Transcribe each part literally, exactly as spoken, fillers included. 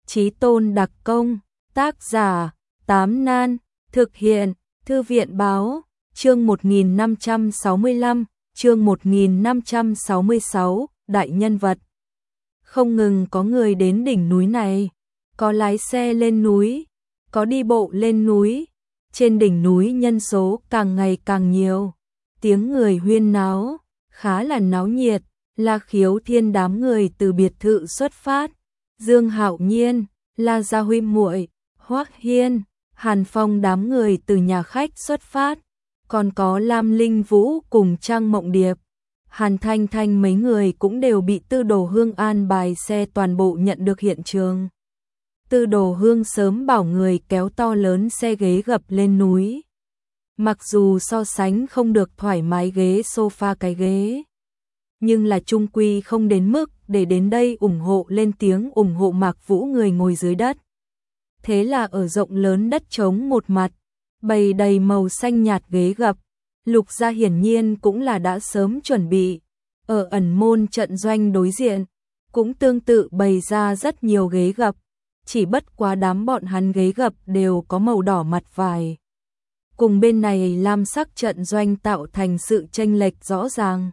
Chí Tôn đặc công, tác giả, Tám Nan, thực hiện, Thư viện báo, chương một nghìn năm trăm sáu mươi lăm, chương một nghìn năm trăm sáu mươi sáu, đại nhân vật. Không ngừng có người đến đỉnh núi này, có lái xe lên núi, có đi bộ lên núi, trên đỉnh núi nhân số càng ngày càng nhiều, tiếng người huyên náo, khá là náo nhiệt, La Khiếu Thiên đám người từ biệt thự xuất phát, Dương Hạo Nhiên, La Gia Huy muội, Hoắc Hiên, Hàn Phong đám người từ nhà khách xuất phát, còn có Lam Linh Vũ cùng Trang Mộng Điệp, Hàn Thanh Thanh mấy người cũng đều bị Tư Đồ Hương an bài xe toàn bộ nhận được hiện trường. Tư Đồ Hương sớm bảo người kéo to lớn xe ghế gập lên núi. Mặc dù so sánh không được thoải mái ghế sofa cái ghế, nhưng là chung quy không đến mức để đến đây ủng hộ lên tiếng ủng hộ Mạc Vũ người ngồi dưới đất. Thế là ở rộng lớn đất trống một mặt, bày đầy màu xanh nhạt ghế gập, Lục Gia hiển nhiên cũng là đã sớm chuẩn bị. Ở ẩn môn trận doanh đối diện, cũng tương tự bày ra rất nhiều ghế gập, chỉ bất quá đám bọn hắn ghế gập đều có màu đỏ mặt vải. Cùng bên này lam sắc trận doanh tạo thành sự chênh lệch rõ ràng.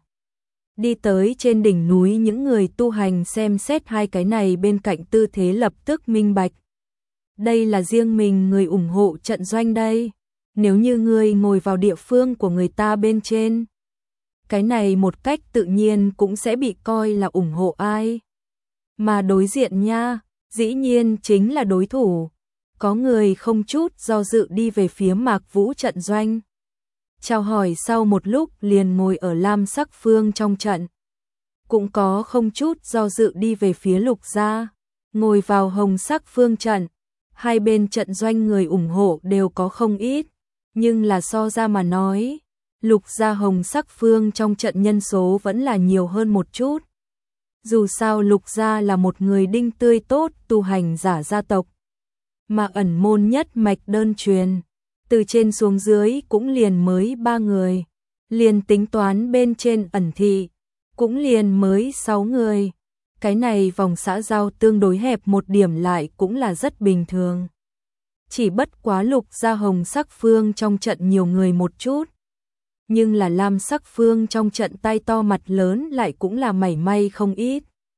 Đi tới trên đỉnh núi những người tu hành xem xét hai cái này bên cạnh tư thế lập tức minh bạch. Đây là riêng mình người ủng hộ trận doanh đây. Nếu như người ngồi vào địa phương của người ta bên trên, cái này một cách tự nhiên cũng sẽ bị coi là ủng hộ ai. Mà đối diện nha, dĩ nhiên chính là đối thủ. Có người không chút do dự đi về phía Mạc Vũ trận doanh. Chào hỏi sau một lúc liền ngồi ở lam sắc phương trong trận. Cũng có không chút do dự đi về phía Lục Gia, ngồi vào hồng sắc phương trận. Hai bên trận doanh người ủng hộ đều có không ít, nhưng là so ra mà nói, Lục Gia hồng sắc phương trong trận nhân số vẫn là nhiều hơn một chút. Dù sao Lục Gia là một người đinh tươi tốt tu hành giả gia tộc, mà ẩn môn nhất mạch đơn truyền, từ trên xuống dưới cũng liền mới ba người, liền tính toán bên trên ẩn thị, cũng liền mới sáu người. Cái này vòng xã giao tương đối hẹp một điểm lại cũng là rất bình thường. Chỉ bất quá Lục Gia hồng sắc phương trong trận nhiều người một chút, nhưng là lam sắc phương trong trận tay to mặt lớn lại cũng là mảy may không ít.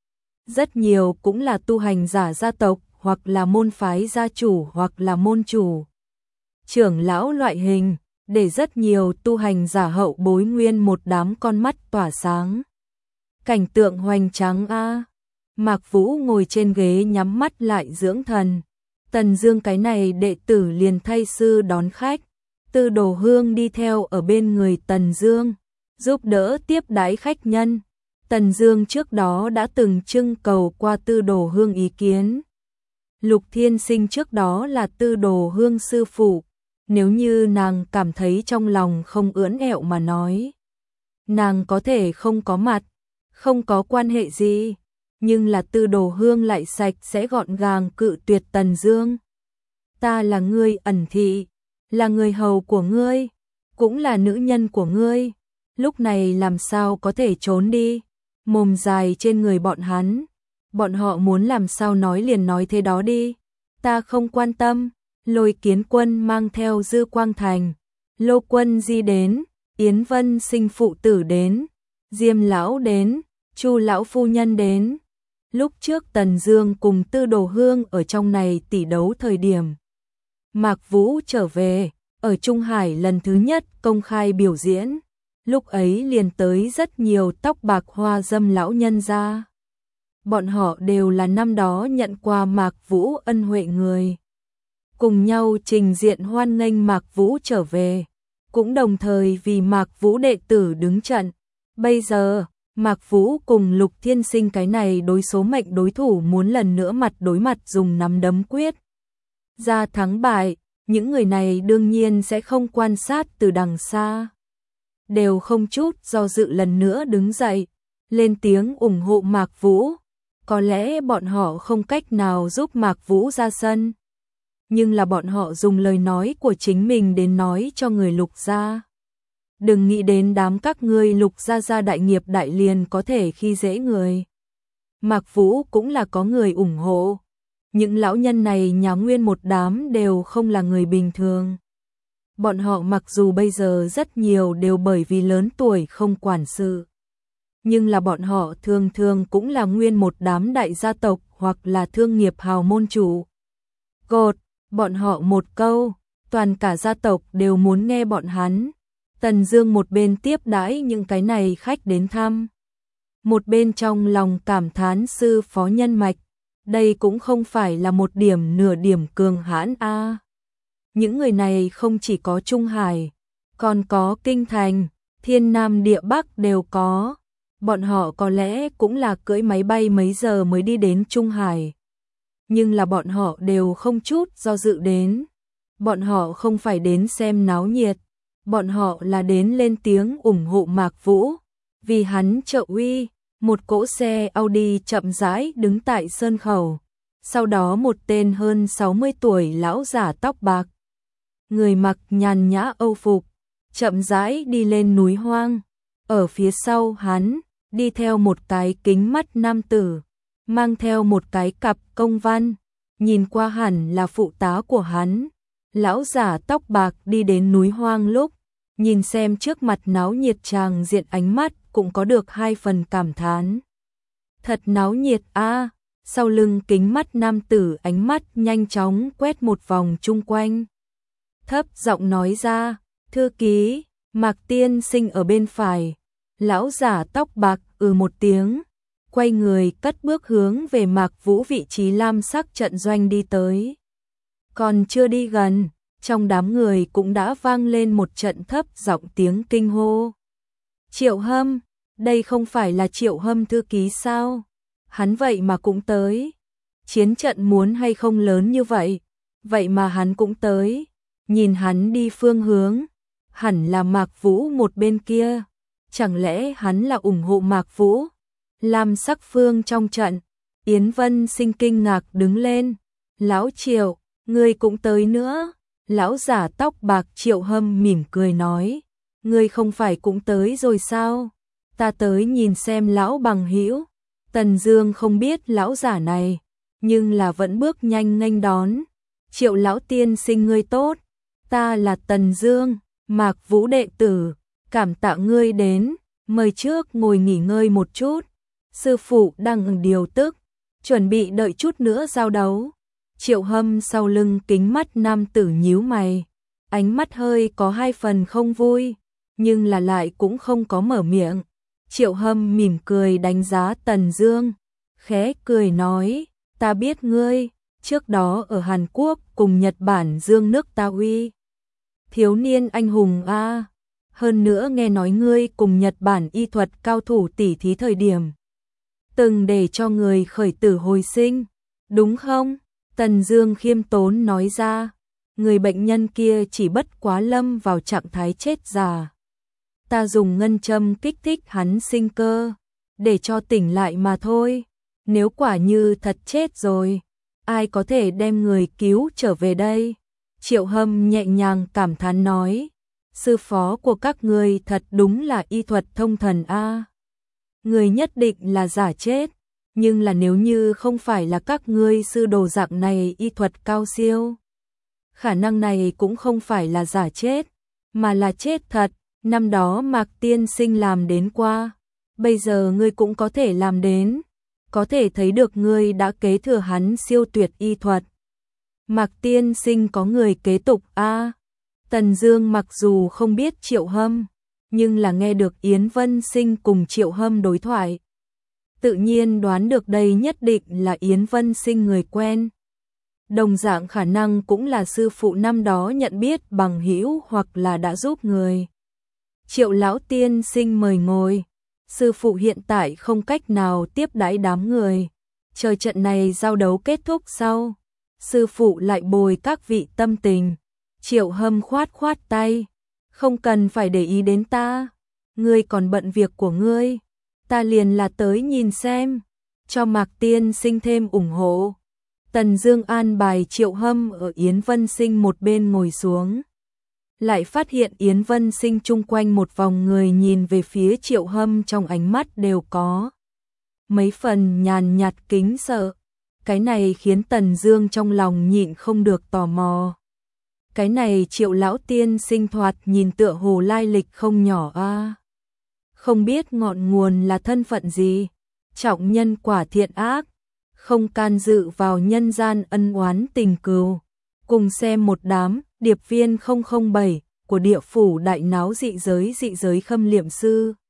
Rất nhiều cũng là tu hành giả gia tộc, hoặc là môn phái gia chủ hoặc là môn chủ, trưởng lão loại hình, để rất nhiều tu hành giả hậu bối nguyên một đám con mắt tỏa sáng. Cảnh tượng hoành tráng a. Mạc Vũ ngồi trên ghế nhắm mắt lại dưỡng thần. Tần Dương cái này đệ tử liền thay sư đón khách. Tư Đồ Hương đi theo ở bên người Tần Dương, giúp đỡ tiếp đãi khách nhân. Tần Dương trước đó đã từng trưng cầu qua Tư Đồ Hương ý kiến. Lục Thiên Sinh trước đó là Tư Đồ Hương sư phụ, nếu như nàng cảm thấy trong lòng không ưỡn ẹo mà nói, nàng có thể không có mặt, không có quan hệ gì, nhưng là Tư Đồ Hương lại sạch sẽ gọn gàng cự tuyệt Tần Dương. Ta là ngươi ẩn thị, là người hầu của ngươi, cũng là nữ nhân của ngươi, lúc này làm sao có thể trốn đi? Mồm dài trên người bọn hắn, bọn họ muốn làm sao nói liền nói thế đó đi, ta không quan tâm. Lôi Kiến Quân mang theo Dư Quang Thành, Lô Quân Di đến, Yến Vân sinh phụ tử đến, Diêm lão đến, Chu lão phu nhân đến. Lúc trước Tần Dương cùng Tư Đồ Hương ở trong này tỷ đấu thời điểm, Mạc Vũ trở về, ở Trung Hải lần thứ nhất công khai biểu diễn, lúc ấy liền tới rất nhiều tóc bạc hoa dâm lão nhân ra. Bọn họ đều là năm đó nhận qua Mạc Vũ ân huệ người, cùng nhau trình diện hoan nghênh Mạc Vũ trở về, cũng đồng thời vì Mạc Vũ đệ tử đứng trận. Bây giờ, Mạc Vũ cùng Lục Thiên Sinh cái này đối số mệnh đối thủ muốn lần nữa mặt đối mặt dùng nắm đấm quyết ra thắng bại, những người này đương nhiên sẽ không quan sát từ đằng xa, đều không chút do dự lần nữa đứng dậy, lên tiếng ủng hộ Mạc Vũ. Có lẽ bọn họ không cách nào giúp Mạc Vũ ra sân, nhưng là bọn họ dùng lời nói của chính mình đến nói cho người Lục Gia. Đừng nghĩ đến đám các ngươi Lục Gia gia đại nghiệp đại liền có thể khi dễ người. Mạc Vũ cũng là có người ủng hộ, Những lão nhân này nhà nguyên một đám đều không là người bình thường. Bọn họ mặc dù bây giờ rất nhiều đều bởi vì lớn tuổi không quản sự. Nhưng là bọn họ thường thường cũng là nguyên một đám đại gia tộc hoặc là thương nghiệp hào môn chủ. Gột, bọn họ một câu, toàn cả gia tộc đều muốn nghe bọn hắn. Tần Dương một bên tiếp đãi những cái này khách đến thăm. Một bên trong lòng cảm thán sư phó nhân mạch. Đây cũng không phải là một điểm nửa điểm cường hãn a. À. Những người này không chỉ có Trung Hải, còn có Kinh Thành, Thiên Nam Địa Bắc đều có. Bọn họ có lẽ cũng là cưỡi máy bay mấy giờ mới đi đến Trung Hải. Nhưng là bọn họ đều không chút do dự đến. Bọn họ không phải đến xem náo nhiệt. Bọn họ là đến lên tiếng ủng hộ Mạc Vũ. Vì hắn trợ uy, một cỗ xe Audi chậm rãi đứng tại sân khẩu. Sau đó một tên hơn sáu mươi tuổi lão giả tóc bạc. Người mặc nhàn nhã Âu phục, chậm rãi đi lên núi hoang. Ở phía sau hắn, đi theo một cái kính mắt nam tử, mang theo một cái cặp công văn, nhìn qua hẳn là phụ tá của hắn. Lão giả tóc bạc đi đến núi hoang lúc, nhìn xem trước mặt náo nhiệt tràng diện ánh mắt cũng có được hai phần cảm thán. Thật náo nhiệt a. Sau lưng kính mắt nam tử ánh mắt nhanh chóng quét một vòng chung quanh. Thấp giọng nói ra, thư ký, Mạc tiên sinh ở bên phải. Lão giả tóc bạc ừ một tiếng, quay người cất bước hướng về Mạc Vũ vị trí lam sắc trận doanh đi tới. Còn chưa đi gần, trong đám người cũng đã vang lên một trận thấp giọng tiếng kinh hô. Triệu Hâm, đây không phải là Triệu Hâm thư ký sao? Hắn vậy mà cũng tới. Chiến trận muốn hay không lớn như vậy, vậy mà hắn cũng tới. Nhìn hắn đi phương hướng, hẳn là Mạc Vũ một bên kia. Chẳng lẽ hắn là ủng hộ Mạc Vũ? Lam sắc phương trong trận, Yến Vân Sinh kinh ngạc đứng lên. Lão Triệu, ngươi cũng tới nữa. Lão giả tóc bạc Triệu Hâm mỉm cười nói, ngươi không phải cũng tới rồi sao? Ta tới nhìn xem lão bằng hữu. Tần Dương không biết lão giả này, nhưng là vẫn bước nhanh nghênh đón. Triệu lão tiên sinh ngươi tốt, ta là Tần Dương, Mạc Vũ đệ tử, cảm tạ ngươi đến, mời trước ngồi nghỉ ngơi một chút. Sư phụ đang điều tức, chuẩn bị đợi chút nữa giao đấu. Triệu Hâm sau lưng kính mắt nam tử nhíu mày, ánh mắt hơi có hai phần không vui, nhưng là lại cũng không có mở miệng. Triệu Hâm mỉm cười đánh giá Tần Dương, khẽ cười nói, ta biết ngươi, trước đó ở Hàn Quốc cùng Nhật Bản dương nước ta uy. Thiếu niên anh hùng a, hơn nữa nghe nói ngươi cùng Nhật Bản y thuật cao thủ tỉ thí thời điểm. Từng để cho người khởi tử hồi sinh, đúng không? Tần Dương khiêm tốn nói ra, người bệnh nhân kia chỉ bất quá lâm vào trạng thái chết già. Ta dùng ngân châm kích thích hắn sinh cơ, để cho tỉnh lại mà thôi. Nếu quả như thật chết rồi, ai có thể đem người cứu trở về đây? Triệu Hâm nhẹ nhàng cảm thán nói, sư phó của các ngươi thật đúng là y thuật thông thần a. Người nhất định là giả chết, nhưng là nếu như không phải là các ngươi sư đồ dạng này y thuật cao siêu, khả năng này cũng không phải là giả chết, mà là chết thật. Năm đó Mạc tiên sinh làm đến qua, bây giờ ngươi cũng có thể làm đến, có thể thấy được ngươi đã kế thừa hắn siêu tuyệt y thuật. Mạc tiên sinh có người kế tục a. À, Tần Dương mặc dù không biết Triệu Hâm, nhưng là nghe được Yến Vân Sinh cùng Triệu Hâm đối thoại, tự nhiên đoán được đây nhất định là Yến Vân Sinh người quen. Đồng dạng khả năng cũng là sư phụ năm đó nhận biết bằng hữu hoặc là đã giúp người. Triệu lão tiên sinh mời ngồi, sư phụ hiện tại không cách nào tiếp đãi đám người. Chờ trận này giao đấu kết thúc sau, sư phụ lại bồi các vị tâm tình. Triệu Hâm khoát khoát tay, không cần phải để ý đến ta, ngươi còn bận việc của ngươi, ta liền là tới nhìn xem, cho Mạc tiên sinh thêm ủng hộ. Tần Dương an bài Triệu Hâm ở Yến Vân Sinh một bên ngồi xuống. Lại phát hiện Yến Vân Sinh chung quanh một vòng người nhìn về phía Triệu Hâm trong ánh mắt đều có mấy phần nhàn nhạt kính sợ. Cái này khiến Tần Dương trong lòng nhịn không được tò mò. Cái này Triệu lão tiên sinh thoạt nhìn tựa hồ lai lịch không nhỏ a. Không biết ngọn nguồn là thân phận gì, trọng nhân quả thiện ác, không can dự vào nhân gian ân oán tình cừu. Cùng xem một đám điệp viên không không bảy của địa phủ đại náo dị giới dị giới khâm liệm sư.